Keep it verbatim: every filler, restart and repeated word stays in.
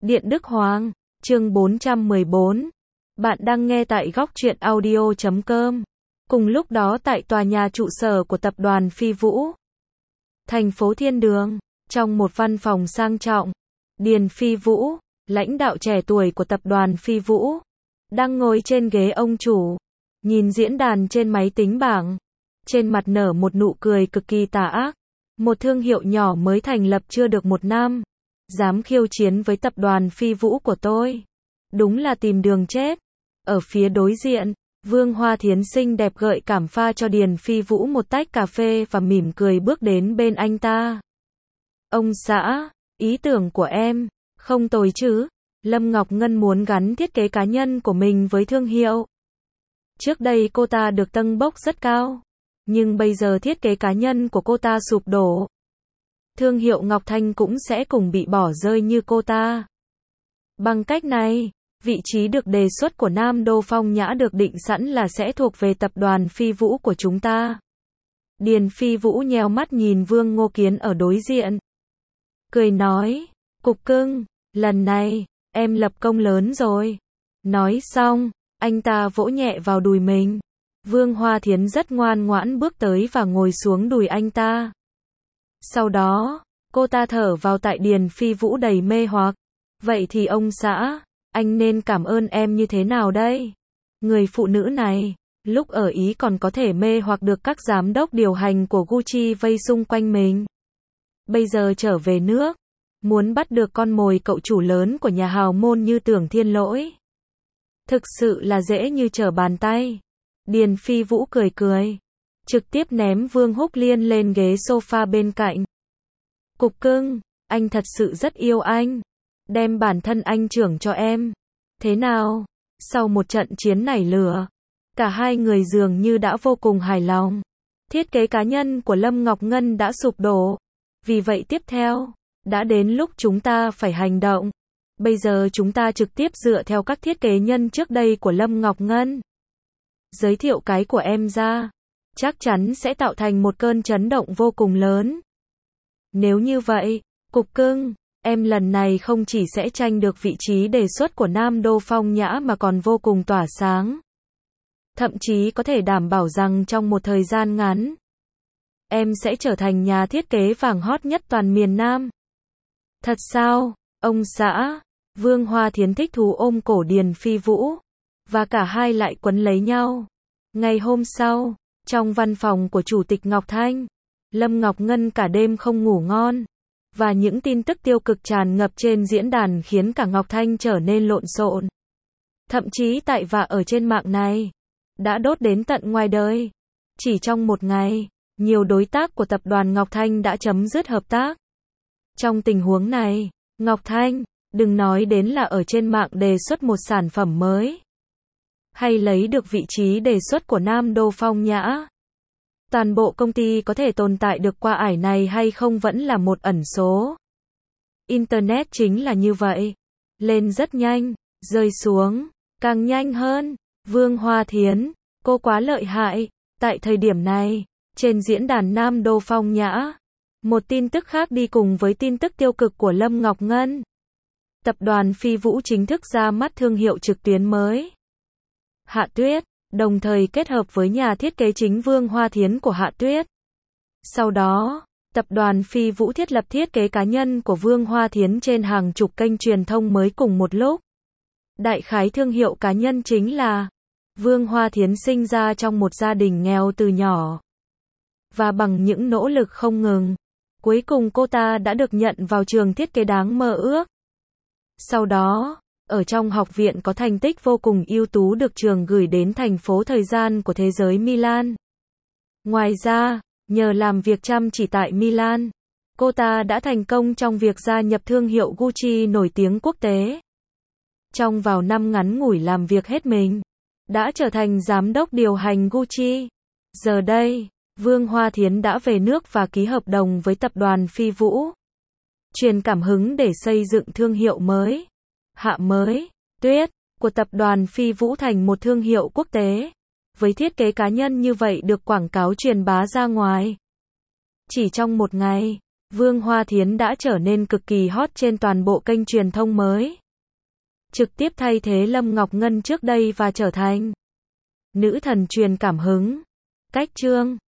Điện Đức Hoàng, chương bốn trăm mười bốn. Bạn đang nghe tại góc truyện audio chấm com. Cùng lúc đó tại tòa nhà trụ sở của tập đoàn Phi Vũ, thành phố Thiên Đường, trong một văn phòng sang trọng, Điền Phi Vũ, lãnh đạo trẻ tuổi của tập đoàn Phi Vũ, đang ngồi trên ghế ông chủ, nhìn diễn đàn trên máy tính bảng, trên mặt nở một nụ cười cực kỳ tà ác. Một thương hiệu nhỏ mới thành lập chưa được một năm, dám khiêu chiến với tập đoàn Phi Vũ của tôi. Đúng là tìm đường chết. Ở phía đối diện, Vương Hoa Thiến xinh đẹp gợi cảm pha cho Điền Phi Vũ một tách cà phê và mỉm cười bước đến bên anh ta. Ông xã, ý tưởng của em, không tồi chứ. Lâm Ngọc Ngân muốn gắn thiết kế cá nhân của mình với thương hiệu. Trước đây cô ta được tâng bốc rất cao, nhưng bây giờ thiết kế cá nhân của cô ta sụp đổ. Thương hiệu Ngọc Thanh cũng sẽ cùng bị bỏ rơi như cô ta. Bằng cách này, vị trí được đề xuất của Nam Đô Phong Nhã được định sẵn là sẽ thuộc về tập đoàn Phi Vũ của chúng ta. Điền Phi Vũ nheo mắt nhìn Vương Ngô Kiến ở đối diện, cười nói, cục cưng, lần này, em lập công lớn rồi. Nói xong, anh ta vỗ nhẹ vào đùi mình. Vương Hoa Thiến rất ngoan ngoãn bước tới và ngồi xuống đùi anh ta. Sau đó, cô ta thở vào tại Điền Phi Vũ đầy mê hoặc. Vậy thì ông xã, anh nên cảm ơn em như thế nào đây? Người phụ nữ này, lúc ở Ý còn có thể mê hoặc được các giám đốc điều hành của Gucci vây xung quanh mình. Bây giờ trở về nước, muốn bắt được con mồi cậu chủ lớn của nhà hào môn như Tưởng Thiên Lỗi. Thực sự là dễ như trở bàn tay. Điền Phi Vũ cười cười, trực tiếp ném Vương Húc Liên lên ghế sofa bên cạnh. Cục cưng, anh thật sự rất yêu anh. Đem bản thân anh trưởng cho em. Thế nào? Sau một trận chiến nảy lửa, cả hai người dường như đã vô cùng hài lòng. Thiết kế cá nhân của Lâm Ngọc Ngân đã sụp đổ. Vì vậy tiếp theo, đã đến lúc chúng ta phải hành động. Bây giờ chúng ta trực tiếp dựa theo các thiết kế nhân trước đây của Lâm Ngọc Ngân. Giới thiệu cái của em ra, chắc chắn sẽ tạo thành một cơn chấn động vô cùng lớn. Nếu như vậy, cục cưng, em lần này không chỉ sẽ tranh được vị trí đề xuất của Nam Đô Phong Nhã mà còn vô cùng tỏa sáng. Thậm chí có thể đảm bảo rằng trong một thời gian ngắn, em sẽ trở thành nhà thiết kế vàng hot nhất toàn miền Nam. Thật sao, ông xã? Vương Hoa Thiến thích thú ôm cổ Điền Phi Vũ, và cả hai lại quấn lấy nhau. Ngày hôm sau, trong văn phòng của Chủ tịch Ngọc Thanh, Lâm Ngọc Ngân cả đêm không ngủ ngon, và những tin tức tiêu cực tràn ngập trên diễn đàn khiến cả Ngọc Thanh trở nên lộn xộn. Thậm chí tại và ở trên mạng này, đã đốt đến tận ngoài đời. Chỉ trong một ngày, nhiều đối tác của tập đoàn Ngọc Thanh đã chấm dứt hợp tác. Trong tình huống này, Ngọc Thanh, đừng nói đến là ở trên mạng đề xuất một sản phẩm mới, hay lấy được vị trí đề xuất của Nam Đô Phong Nhã. Toàn bộ công ty có thể tồn tại được qua ải này hay không vẫn là một ẩn số. Internet chính là như vậy. Lên rất nhanh, rơi xuống, càng nhanh hơn. Vương Hoa Thiến, cô quá lợi hại. Tại thời điểm này, trên diễn đàn Nam Đô Phong Nhã, một tin tức khác đi cùng với tin tức tiêu cực của Lâm Ngọc Ngân. Tập đoàn Phi Vũ chính thức ra mắt thương hiệu trực tuyến mới, Hạ Tuyết, đồng thời kết hợp với nhà thiết kế chính Vương Hoa Thiến của Hạ Tuyết. Sau đó, tập đoàn Phi Vũ thiết lập thiết kế cá nhân của Vương Hoa Thiến trên hàng chục kênh truyền thông mới cùng một lúc. Đại khái thương hiệu cá nhân chính là Vương Hoa Thiến sinh ra trong một gia đình nghèo từ nhỏ, và bằng những nỗ lực không ngừng, cuối cùng cô ta đã được nhận vào trường thiết kế đáng mơ ước. Sau đó, ở trong học viện có thành tích vô cùng ưu tú được trường gửi đến thành phố thời gian của thế giới Milan. Ngoài ra, nhờ làm việc chăm chỉ tại Milan, cô ta đã thành công trong việc gia nhập thương hiệu Gucci nổi tiếng quốc tế. Trong vào năm ngắn ngủi làm việc hết mình, đã trở thành giám đốc điều hành Gucci. Giờ đây, Vương Hoa Thiến đã về nước và ký hợp đồng với tập đoàn Phi Vũ, truyền cảm hứng để xây dựng thương hiệu mới. Hạ mới, Tuyết, của tập đoàn Phi Vũ thành một thương hiệu quốc tế. Với thiết kế cá nhân như vậy được quảng cáo truyền bá ra ngoài. Chỉ trong một ngày, Vương Hoa Thiến đã trở nên cực kỳ hot trên toàn bộ kênh truyền thông mới. Trực tiếp thay thế Lâm Ngọc Ngân trước đây và trở thành nữ thần truyền cảm hứng. Cách chương